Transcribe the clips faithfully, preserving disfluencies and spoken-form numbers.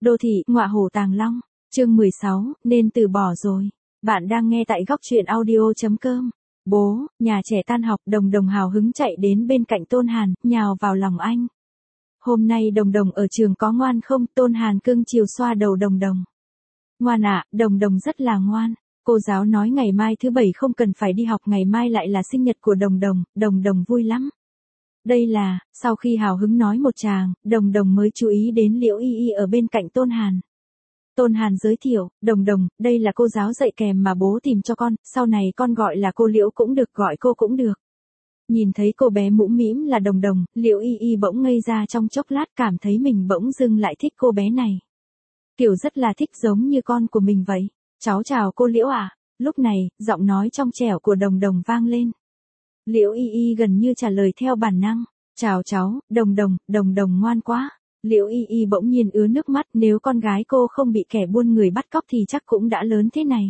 Đô thị, ngọa hổ tàng long, chương mười sáu, nên từ bỏ rồi. Bạn đang nghe tại góc truyện audio chấm com. Bố, nhà trẻ tan học, Đồng Đồng hào hứng chạy đến bên cạnh Tôn Hàn, nhào vào lòng anh. Hôm nay Đồng Đồng ở trường có ngoan không? Tôn Hàn cưng chiều xoa đầu Đồng Đồng. Ngoan ạ, à, Đồng Đồng rất là ngoan. Cô giáo nói ngày mai thứ bảy không cần phải đi học, ngày mai lại là sinh nhật của Đồng Đồng, Đồng Đồng vui lắm. Đây là, sau khi hào hứng nói một tràng, Đồng Đồng mới chú ý đến Liễu Y Y ở bên cạnh Tôn Hàn. Tôn Hàn giới thiệu, Đồng Đồng, đây là cô giáo dạy kèm mà bố tìm cho con, sau này con gọi là cô Liễu cũng được, gọi cô cũng được. Nhìn thấy cô bé mũm mĩm là Đồng Đồng, Liễu Y Y bỗng ngây ra trong chốc lát, cảm thấy mình bỗng dưng lại thích cô bé này. Kiểu rất là thích, giống như con của mình vậy. Cháu chào cô Liễu ạ. À? Lúc này, giọng nói trong trẻo của Đồng Đồng vang lên. Liễu Y Y gần như trả lời theo bản năng. Chào cháu, Đồng Đồng, Đồng Đồng ngoan quá. Liễu Y Y bỗng nhiên ứa nước mắt, nếu con gái cô không bị kẻ buôn người bắt cóc thì chắc cũng đã lớn thế này.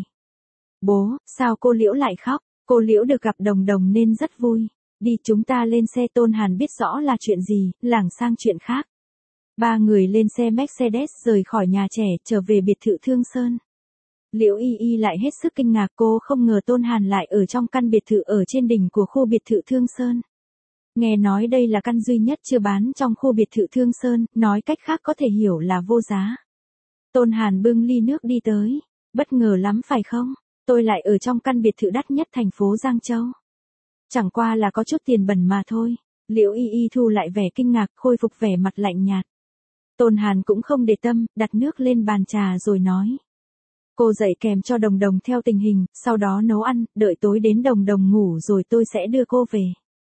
Bố, sao cô Liễu lại khóc? Cô Liễu được gặp Đồng Đồng nên rất vui. Đi, chúng ta lên xe. Tôn Hàn biết rõ là chuyện gì, lảng sang chuyện khác. Ba người lên xe Mercedes rời khỏi nhà trẻ, trở về biệt thự Thương Sơn. Liễu Y Y lại hết sức kinh ngạc, cô không ngờ Tôn Hàn lại ở trong căn biệt thự ở trên đỉnh của khu biệt thự Thương Sơn. Nghe nói đây là căn duy nhất chưa bán trong khu biệt thự Thương Sơn, nói cách khác có thể hiểu là vô giá. Tôn Hàn bưng ly nước đi tới. Bất ngờ lắm phải không? Tôi lại ở trong căn biệt thự đắt nhất thành phố Giang Châu. Chẳng qua là có chút tiền bẩn mà thôi. Liễu Y Y thu lại vẻ kinh ngạc, khôi phục vẻ mặt lạnh nhạt. Tôn Hàn cũng không để tâm, đặt nước lên bàn trà rồi nói. Cô dạy kèm cho Đồng Đồng theo tình hình, sau đó nấu ăn, đợi tối đến Đồng Đồng ngủ rồi tôi sẽ đưa cô về.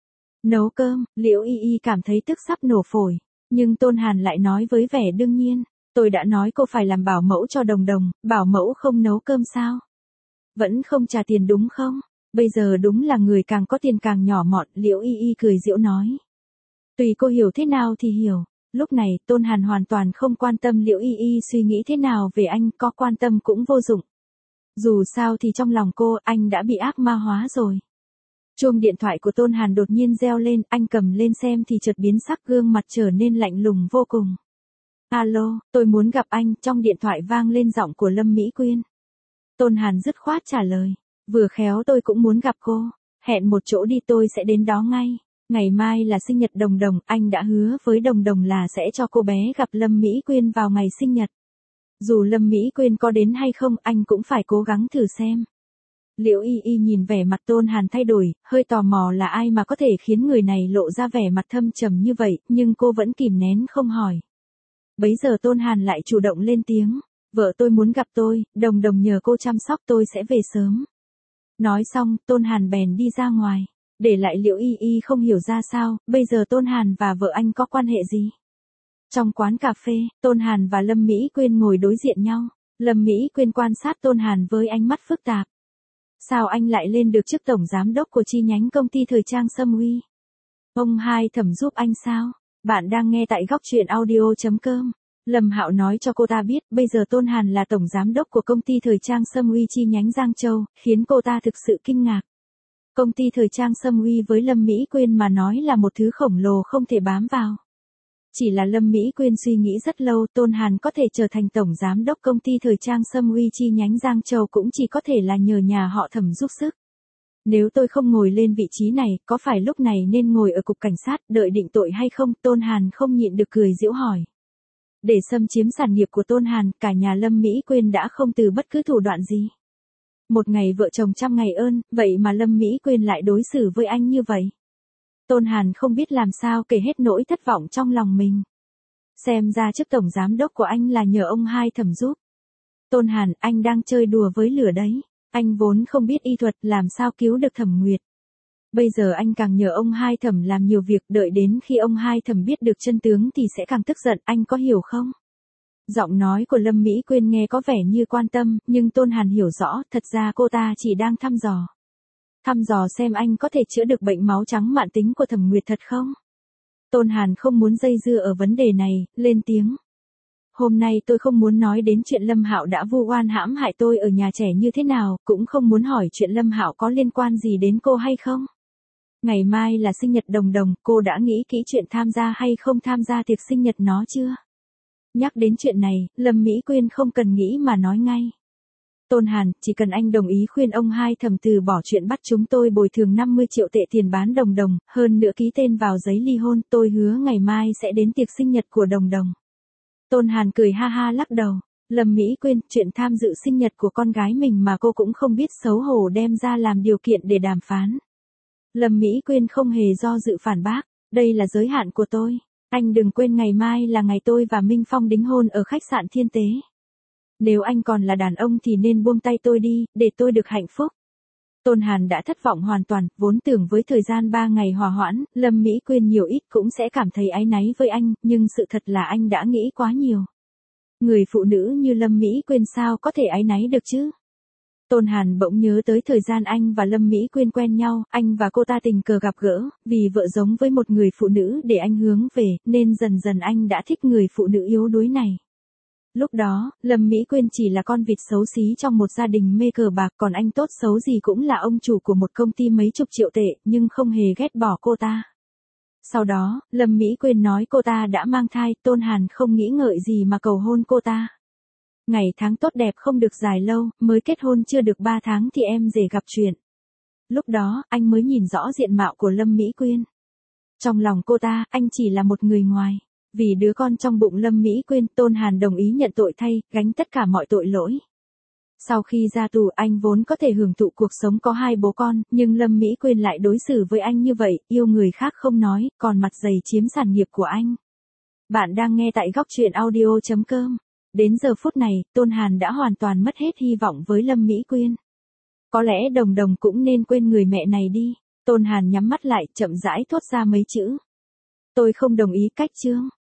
Nấu cơm, Liễu Y Y cảm thấy tức sắp nổ phổi, nhưng Tôn Hàn lại nói với vẻ đương nhiên, tôi đã nói cô phải làm bảo mẫu cho Đồng Đồng, bảo mẫu không nấu cơm sao? Vẫn không trả tiền đúng không? Bây giờ đúng là người càng có tiền càng nhỏ mọn, Liễu Y Y cười giễu nói. Tùy cô hiểu thế nào thì hiểu. Lúc này, Tôn Hàn hoàn toàn không quan tâm Liễu Y Y suy nghĩ thế nào về anh, có quan tâm cũng vô dụng. Dù sao thì trong lòng cô, anh đã bị ác ma hóa rồi. Chuông điện thoại của Tôn Hàn đột nhiên reo lên, anh cầm lên xem thì chợt biến sắc, gương mặt trở nên lạnh lùng vô cùng. Alo, tôi muốn gặp anh, trong điện thoại vang lên giọng của Lâm Mỹ Quyên. Tôn Hàn dứt khoát trả lời, vừa khéo tôi cũng muốn gặp cô, hẹn một chỗ đi tôi sẽ đến đó ngay. Ngày mai là sinh nhật Đồng Đồng, anh đã hứa với Đồng Đồng là sẽ cho cô bé gặp Lâm Mỹ Quyên vào ngày sinh nhật. Dù Lâm Mỹ Quyên có đến hay không, anh cũng phải cố gắng thử xem. Liễu Y Y nhìn vẻ mặt Tôn Hàn thay đổi, hơi tò mò là ai mà có thể khiến người này lộ ra vẻ mặt thâm trầm như vậy, nhưng cô vẫn kìm nén không hỏi. Bấy giờ Tôn Hàn lại chủ động lên tiếng, vợ tôi muốn gặp tôi, Đồng Đồng nhờ cô chăm sóc, tôi sẽ về sớm. Nói xong, Tôn Hàn bèn đi ra ngoài. Để lại Liễu Y Y không hiểu ra sao, bây giờ Tôn Hàn và vợ anh có quan hệ gì? Trong quán cà phê, Tôn Hàn và Lâm Mỹ Quyên ngồi đối diện nhau. Lâm Mỹ Quyên quan sát Tôn Hàn với ánh mắt phức tạp. Sao anh lại lên được chức tổng giám đốc của chi nhánh công ty thời trang Sâm Uy? Ông Hai Thẩm giúp anh sao? Bạn đang nghe tại góc truyện audio chấm com. Lâm Hạo nói cho cô ta biết, bây giờ Tôn Hàn là tổng giám đốc của công ty thời trang Sâm Uy chi nhánh Giang Châu, khiến cô ta thực sự kinh ngạc. Công ty thời trang Sâm Uy với Lâm Mỹ Quyên mà nói là một thứ khổng lồ không thể bám vào. Chỉ là Lâm Mỹ Quyên suy nghĩ rất lâu, Tôn Hàn có thể trở thành tổng giám đốc công ty thời trang Sâm Uy chi nhánh Giang Châu cũng chỉ có thể là nhờ nhà họ Thẩm giúp sức. Nếu tôi không ngồi lên vị trí này, có phải lúc này nên ngồi ở cục cảnh sát, đợi định tội hay không? Tôn Hàn không nhịn được cười giễu hỏi. Để xâm chiếm sản nghiệp của Tôn Hàn, cả nhà Lâm Mỹ Quyên đã không từ bất cứ thủ đoạn gì. Một ngày vợ chồng trăm ngày ơn, vậy mà Lâm Mỹ Quyên lại đối xử với anh như vậy. Tôn Hàn không biết làm sao kể hết nỗi thất vọng trong lòng mình. Xem ra chức tổng giám đốc của anh là nhờ ông Hai Thẩm giúp. Tôn Hàn, anh đang chơi đùa với lửa đấy. Anh vốn không biết y thuật, làm sao cứu được Thẩm Nguyệt. Bây giờ anh càng nhờ ông Hai Thẩm làm nhiều việc, đợi đến khi ông Hai Thẩm biết được chân tướng thì sẽ càng tức giận, anh có hiểu không? Giọng nói của Lâm Mỹ Quyên nghe có vẻ như quan tâm, nhưng Tôn Hàn hiểu rõ, thật ra cô ta chỉ đang thăm dò. Thăm dò xem anh có thể chữa được bệnh máu trắng mãn tính của Thẩm Nguyệt thật không? Tôn Hàn không muốn dây dưa ở vấn đề này, lên tiếng. Hôm nay tôi không muốn nói đến chuyện Lâm Hạo đã vu oan hãm hại tôi ở nhà trẻ như thế nào, cũng không muốn hỏi chuyện Lâm Hạo có liên quan gì đến cô hay không. Ngày mai là sinh nhật Đồng Đồng, cô đã nghĩ kỹ chuyện tham gia hay không tham gia tiệc sinh nhật nó chưa? Nhắc đến chuyện này, Lâm Mỹ Quyên không cần nghĩ mà nói ngay. Tôn Hàn, chỉ cần anh đồng ý khuyên ông hai thầm từ bỏ chuyện bắt chúng tôi bồi thường năm mươi triệu tệ tiền bán Đồng Đồng, hơn nữa ký tên vào giấy ly hôn, tôi hứa ngày mai sẽ đến tiệc sinh nhật của Đồng Đồng. Tôn Hàn cười ha ha lắc đầu. Lâm Mỹ Quyên, chuyện tham dự sinh nhật của con gái mình mà cô cũng không biết xấu hổ đem ra làm điều kiện để đàm phán. Lâm Mỹ Quyên không hề do dự phản bác, đây là giới hạn của tôi. Anh đừng quên ngày mai là ngày tôi và Minh Phong đính hôn ở khách sạn Thiên Tế. Nếu anh còn là đàn ông thì nên buông tay tôi đi, để tôi được hạnh phúc. Tôn Hàn đã thất vọng hoàn toàn, vốn tưởng với thời gian ba ngày hòa hoãn, Lâm Mỹ Quyên nhiều ít cũng sẽ cảm thấy áy náy với anh, nhưng sự thật là anh đã nghĩ quá nhiều. Người phụ nữ như Lâm Mỹ Quyên sao có thể áy náy được chứ? Tôn Hàn bỗng nhớ tới thời gian anh và Lâm Mỹ Quyên quen nhau, anh và cô ta tình cờ gặp gỡ, vì vợ giống với một người phụ nữ để anh hướng về, nên dần dần anh đã thích người phụ nữ yếu đuối này. Lúc đó, Lâm Mỹ Quyên chỉ là con vịt xấu xí trong một gia đình mê cờ bạc, còn anh tốt xấu gì cũng là ông chủ của một công ty mấy chục triệu tệ, nhưng không hề ghét bỏ cô ta. Sau đó, Lâm Mỹ Quyên nói cô ta đã mang thai, Tôn Hàn không nghĩ ngợi gì mà cầu hôn cô ta. Ngày tháng tốt đẹp không được dài lâu, mới kết hôn chưa được ba tháng thì em rể gặp chuyện. Lúc đó, anh mới nhìn rõ diện mạo của Lâm Mỹ Quyên. Trong lòng cô ta, anh chỉ là một người ngoài. Vì đứa con trong bụng Lâm Mỹ Quyên, Tôn Hàn đồng ý nhận tội thay, gánh tất cả mọi tội lỗi. Sau khi ra tù, anh vốn có thể hưởng thụ cuộc sống có hai bố con, nhưng Lâm Mỹ Quyên lại đối xử với anh như vậy, yêu người khác không nói, còn mặt dày chiếm sản nghiệp của anh. Bạn đang nghe tại góc truyện audio chấm com. Đến giờ phút này, Tôn Hàn đã hoàn toàn mất hết hy vọng với Lâm Mỹ Quyên. Có lẽ Đồng Đồng cũng nên quên người mẹ này đi. Tôn Hàn nhắm mắt lại, chậm rãi thốt ra mấy chữ. Tôi không đồng ý cách Trương.